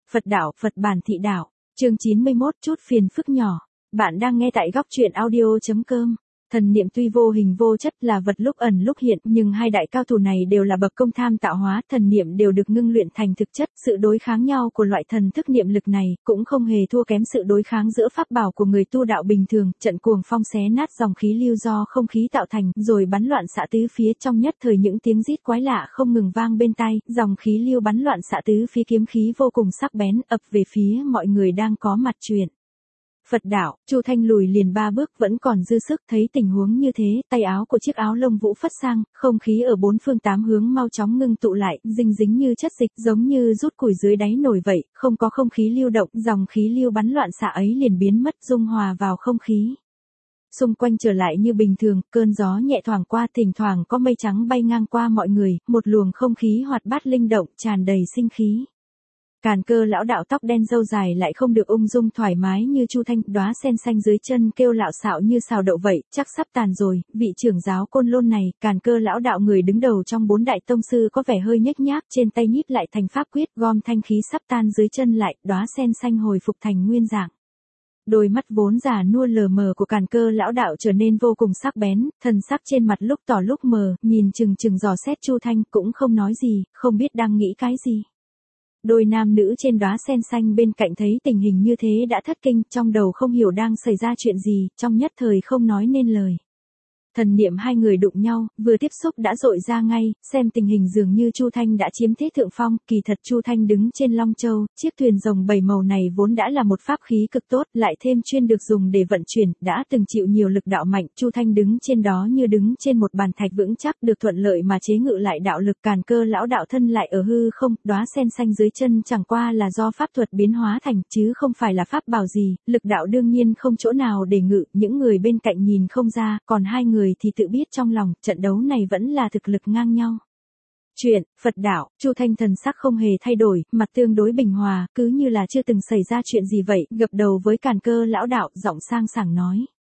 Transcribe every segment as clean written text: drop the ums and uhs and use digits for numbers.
Phật đạo, Phật bản thị đạo. Chương 91, chút phiền phức nhỏ. Bạn đang nghe tại góc truyện audio.com. Thần niệm tuy vô hình vô chất là vật lúc ẩn lúc hiện, nhưng hai đại cao thủ này đều là bậc công tham tạo hóa, thần niệm đều được ngưng luyện thành thực chất, sự đối kháng nhau của loại thần thức niệm lực này cũng không hề thua kém sự đối kháng giữa pháp bảo của người tu đạo bình thường, trận cuồng phong xé nát dòng khí lưu do không khí tạo thành, rồi bắn loạn xạ tứ phía, trong nhất thời những tiếng rít quái lạ không ngừng vang bên tai, dòng khí lưu bắn loạn xạ tứ phía, kiếm khí vô cùng sắc bén ập về phía mọi người đang có mặt chuyện. Phật đạo, Chu Thanh lùi liền 3 bước vẫn còn dư sức, thấy tình huống như thế, tay áo của chiếc áo lông vũ phất sang, không khí ở 4 phương 8 hướng mau chóng ngưng tụ lại, dính như chất dịch, giống như rút củi dưới đáy nồi vậy, không có không khí lưu động, dòng khí lưu bắn loạn xạ ấy liền biến mất, dung hòa vào không khí. Xung quanh trở lại như bình thường, cơn gió nhẹ thoảng qua, thỉnh thoảng có mây trắng bay ngang qua mọi người, một luồng không khí hoạt bát linh động, tràn đầy sinh khí. Càn Cơ lão đạo tóc đen râu dài lại không được ung dung thoải mái như Chu Thanh, đóa sen xanh dưới chân kêu lạo xạo như xào đậu vậy, chắc sắp tàn rồi. Vị trưởng giáo Côn Lôn này, Càn Cơ lão đạo người đứng đầu trong 4 đại tông sư có vẻ hơi nhếch nhác, trên tay nhíp lại thành pháp quyết, gom thanh khí sắp tan dưới chân lại, đóa sen xanh hồi phục thành nguyên dạng. Đôi mắt vốn già nua lờ mờ của Càn Cơ lão đạo trở nên vô cùng sắc bén, thần sắc trên mặt lúc tỏ lúc mờ, nhìn chừng dò xét Chu Thanh, cũng không nói gì, không biết đang nghĩ cái gì. Đôi nam nữ trên đóa sen xanh bên cạnh thấy tình hình như thế đã thất kinh, trong đầu không hiểu đang xảy ra chuyện gì, trong nhất thời không nói nên lời. Thần niệm hai người đụng nhau, vừa tiếp xúc đã dội ra ngay, xem tình hình dường như Chu Thanh đã chiếm thế thượng phong, kỳ thật Chu Thanh đứng trên Long Châu, chiếc thuyền rồng 7 màu này vốn đã là một pháp khí cực tốt, lại thêm chuyên được dùng để vận chuyển, đã từng chịu nhiều lực đạo mạnh, Chu Thanh đứng trên đó như đứng trên một bàn thạch vững chắc, được thuận lợi mà chế ngự lại đạo lực. Càn Cơ lão đạo thân lại ở hư không, đóa sen xanh dưới chân chẳng qua là do pháp thuật biến hóa thành, chứ không phải là pháp bảo gì, lực đạo đương nhiên không chỗ nào để ngự, những người bên cạnh nhìn không ra, còn hai người thì tự biết trong lòng, trận đấu này vẫn là thực lực ngang nhau. Chuyện, Phật đạo, Chu Thanh thần sắc không hề thay đổi, mặt tương đối bình hòa, cứ như là chưa từng xảy ra chuyện gì vậy, gập đầu với Càn Cơ lão đạo, giọng sang sảng nói.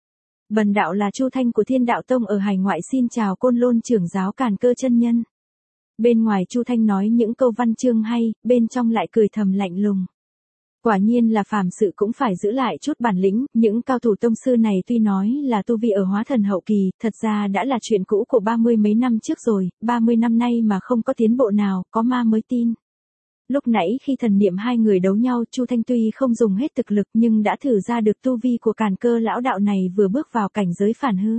Bần đạo là Chu Thanh của Thiên Đạo Tông ở hải ngoại, xin chào Côn Lôn trưởng giáo Càn Cơ chân nhân. Bên ngoài Chu Thanh nói những câu văn chương hay, bên trong lại cười thầm lạnh lùng. Quả nhiên là phàm sự cũng phải giữ lại chút bản lĩnh, những cao thủ tông sư này tuy nói là tu vi ở hóa thần hậu kỳ, thật ra đã là chuyện cũ của 30 mấy năm trước rồi, 30 năm nay mà không có tiến bộ nào, có ma mới tin. Lúc nãy khi thần niệm hai người đấu nhau, Chu Thanh tuy không dùng hết thực lực nhưng đã thử ra được tu vi của Càn Cơ lão đạo này vừa bước vào cảnh giới phản hư.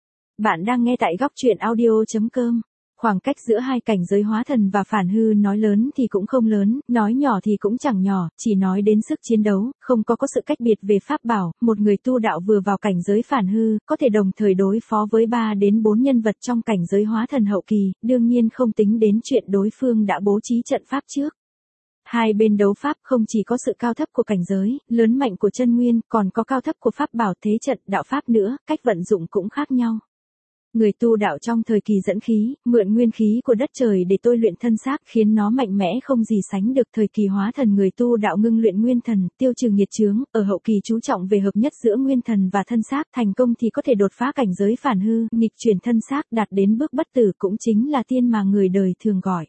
Bạn đang nghe tại góc truyện audio.com. Khoảng cách giữa hai cảnh giới hóa thần và phản hư nói lớn thì cũng không lớn, nói nhỏ thì cũng chẳng nhỏ, chỉ nói đến sức chiến đấu, không có sự cách biệt về pháp bảo, một người tu đạo vừa vào cảnh giới phản hư, có thể đồng thời đối phó với 3 đến 4 nhân vật trong cảnh giới hóa thần hậu kỳ, đương nhiên không tính đến chuyện đối phương đã bố trí trận pháp trước. Hai bên đấu pháp không chỉ có sự cao thấp của cảnh giới, lớn mạnh của chân nguyên, còn có cao thấp của pháp bảo, thế trận, đạo pháp nữa, cách vận dụng cũng khác nhau. Người tu đạo trong thời kỳ dẫn khí, mượn nguyên khí của đất trời để tôi luyện thân xác, khiến nó mạnh mẽ không gì sánh được. Thời kỳ hóa thần người tu đạo ngưng luyện nguyên thần, tiêu trừ nghiệt chướng, ở hậu kỳ chú trọng về hợp nhất giữa nguyên thần và thân xác, thành công thì có thể đột phá cảnh giới phản hư, nghịch chuyển thân xác, đạt đến bước bất tử, cũng chính là tiên mà người đời thường gọi.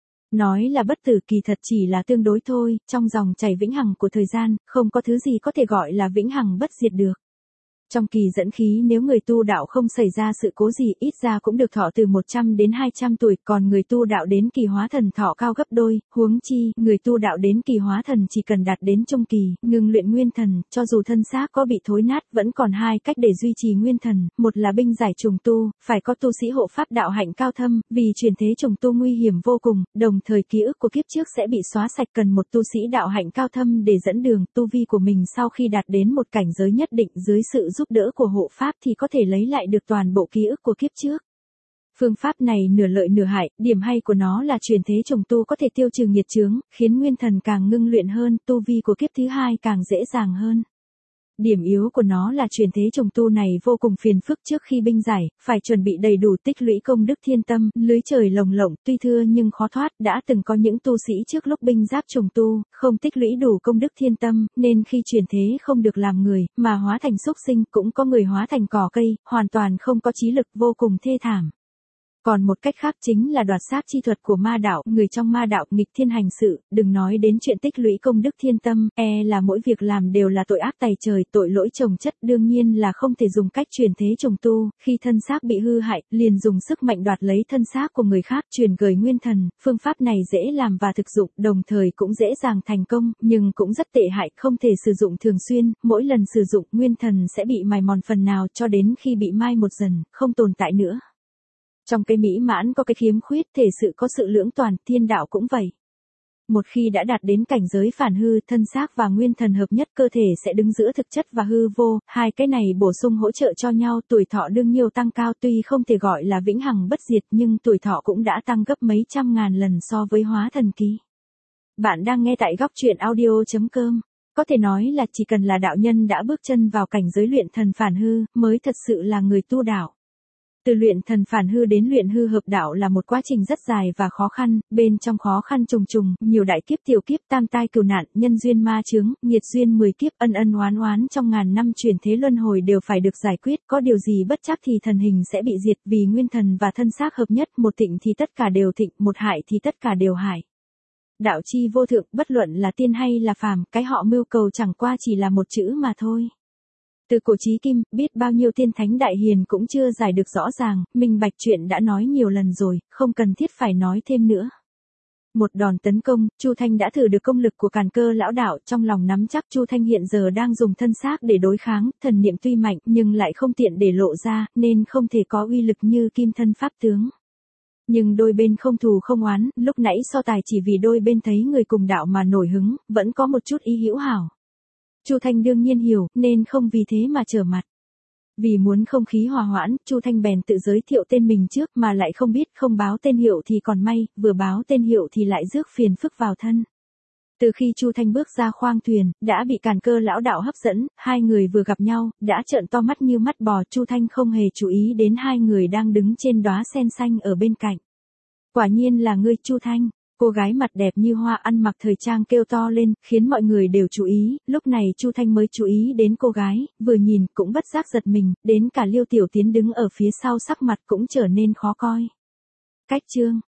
Nói là bất tử kỳ thật chỉ là tương đối thôi, trong dòng chảy vĩnh hằng của thời gian, không có thứ gì có thể gọi là vĩnh hằng bất diệt được. Trong kỳ dẫn khí nếu người tu đạo không xảy ra sự cố gì, ít ra cũng được thọ từ 100 đến 200 tuổi, còn người tu đạo đến kỳ hóa thần thọ cao gấp đôi, huống chi, người tu đạo đến kỳ hóa thần chỉ cần đạt đến trung kỳ, ngừng luyện nguyên thần, cho dù thân xác có bị thối nát, vẫn còn hai cách để duy trì nguyên thần, một là binh giải trùng tu, phải có tu sĩ hộ pháp đạo hạnh cao thâm, vì chuyển thế trùng tu nguy hiểm vô cùng, đồng thời ký ức của kiếp trước sẽ bị xóa sạch, cần một tu sĩ đạo hạnh cao thâm để dẫn đường, tu vi của mình sau khi đạt đến một cảnh giới nhất định dưới sự giúp đỡ của hộ pháp thì có thể lấy lại được toàn bộ ký ức của kiếp trước. Phương pháp này nửa lợi nửa hại, điểm hay của nó là chuyển thế trùng tu có thể tiêu trừ nghiệt chướng, khiến nguyên thần càng ngưng luyện hơn, tu vi của kiếp thứ hai càng dễ dàng hơn. Điểm yếu của nó là chuyển thế trùng tu này vô cùng phiền phức, trước khi binh giải, phải chuẩn bị đầy đủ tích lũy công đức thiên tâm, lưới trời lồng lộng, tuy thưa nhưng khó thoát, đã từng có những tu sĩ trước lúc binh giáp trùng tu, không tích lũy đủ công đức thiên tâm, nên khi chuyển thế không được làm người, mà hóa thành súc sinh, cũng có người hóa thành cỏ cây, hoàn toàn không có trí lực, vô cùng thê thảm. Còn một cách khác chính là đoạt xác chi thuật của ma đạo, người trong ma đạo nghịch thiên hành sự, đừng nói đến chuyện tích lũy công đức thiên tâm, là mỗi việc làm đều là tội ác tày trời, tội lỗi chồng chất, đương nhiên là không thể dùng cách truyền thế trùng tu, khi thân xác bị hư hại, liền dùng sức mạnh đoạt lấy thân xác của người khác, truyền gửi nguyên thần, phương pháp này dễ làm và thực dụng, đồng thời cũng dễ dàng thành công, nhưng cũng rất tệ hại, không thể sử dụng thường xuyên, mỗi lần sử dụng nguyên thần sẽ bị mài mòn phần nào cho đến khi bị mai một dần, không tồn tại nữa. Trong cái mỹ mãn có cái khiếm khuyết, thể sự có sự lưỡng toàn, thiên đạo cũng vậy. Một khi đã đạt đến cảnh giới phản hư, thân xác và nguyên thần hợp nhất, cơ thể sẽ đứng giữa thực chất và hư vô, hai cái này bổ sung hỗ trợ cho nhau, tuổi thọ đương nhiêu tăng cao, tuy không thể gọi là vĩnh hằng bất diệt nhưng tuổi thọ cũng đã tăng gấp mấy trăm ngàn lần so với hóa thần kỳ. Bạn đang nghe tại góc truyện audio.com. Có thể nói là chỉ cần là đạo nhân đã bước chân vào cảnh giới luyện thần phản hư, mới thật sự là người tu đạo. Từ luyện thần phản hư đến luyện hư hợp đạo là một quá trình rất dài và khó khăn, bên trong khó khăn trùng trùng, nhiều đại kiếp tiểu kiếp, tam tai cửu nạn, nhân duyên ma chướng, nghiệt duyên 10 kiếp, ân ân oán oán trong ngàn năm chuyển thế luân hồi đều phải được giải quyết, có điều gì bất chắc thì thần hình sẽ bị diệt, vì nguyên thần và thân xác hợp nhất, một thịnh thì tất cả đều thịnh, một hại thì tất cả đều hại. Đạo chi vô thượng, bất luận là tiên hay là phàm, cái họ mưu cầu chẳng qua chỉ là một chữ mà thôi. Từ cổ chí kim, biết bao nhiêu tiên thánh đại hiền cũng chưa giải được rõ ràng, minh bạch chuyện đã nói nhiều lần rồi, không cần thiết phải nói thêm nữa. Một đòn tấn công, Chu Thanh đã thử được công lực của Càn Cơ lão đạo, trong lòng nắm chắc Chu Thanh hiện giờ đang dùng thân xác để đối kháng, thần niệm tuy mạnh nhưng lại không tiện để lộ ra, nên không thể có uy lực như kim thân pháp tướng. Nhưng đôi bên không thù không oán, lúc nãy so tài chỉ vì đôi bên thấy người cùng đạo mà nổi hứng, vẫn có một chút ý hữu hảo. Chu Thanh đương nhiên hiểu, nên không vì thế mà trở mặt. Vì muốn không khí hòa hoãn, Chu Thanh bèn tự giới thiệu tên mình trước, mà lại không biết không báo tên hiệu thì còn may, vừa báo tên hiệu thì lại rước phiền phức vào thân. Từ khi Chu Thanh bước ra khoang thuyền, đã bị Càn Cơ lão đạo hấp dẫn, hai người vừa gặp nhau, đã trợn to mắt như mắt bò, Chu Thanh không hề chú ý đến hai người đang đứng trên đóa sen xanh ở bên cạnh. Quả nhiên là ngươi, Chu Thanh. Cô gái mặt đẹp như hoa ăn mặc thời trang kêu to lên, khiến mọi người đều chú ý, lúc này Chu Thanh mới chú ý đến cô gái, vừa nhìn cũng bất giác giật mình, đến cả Liêu Tiểu Tiến đứng ở phía sau sắc mặt cũng trở nên khó coi. Cách chương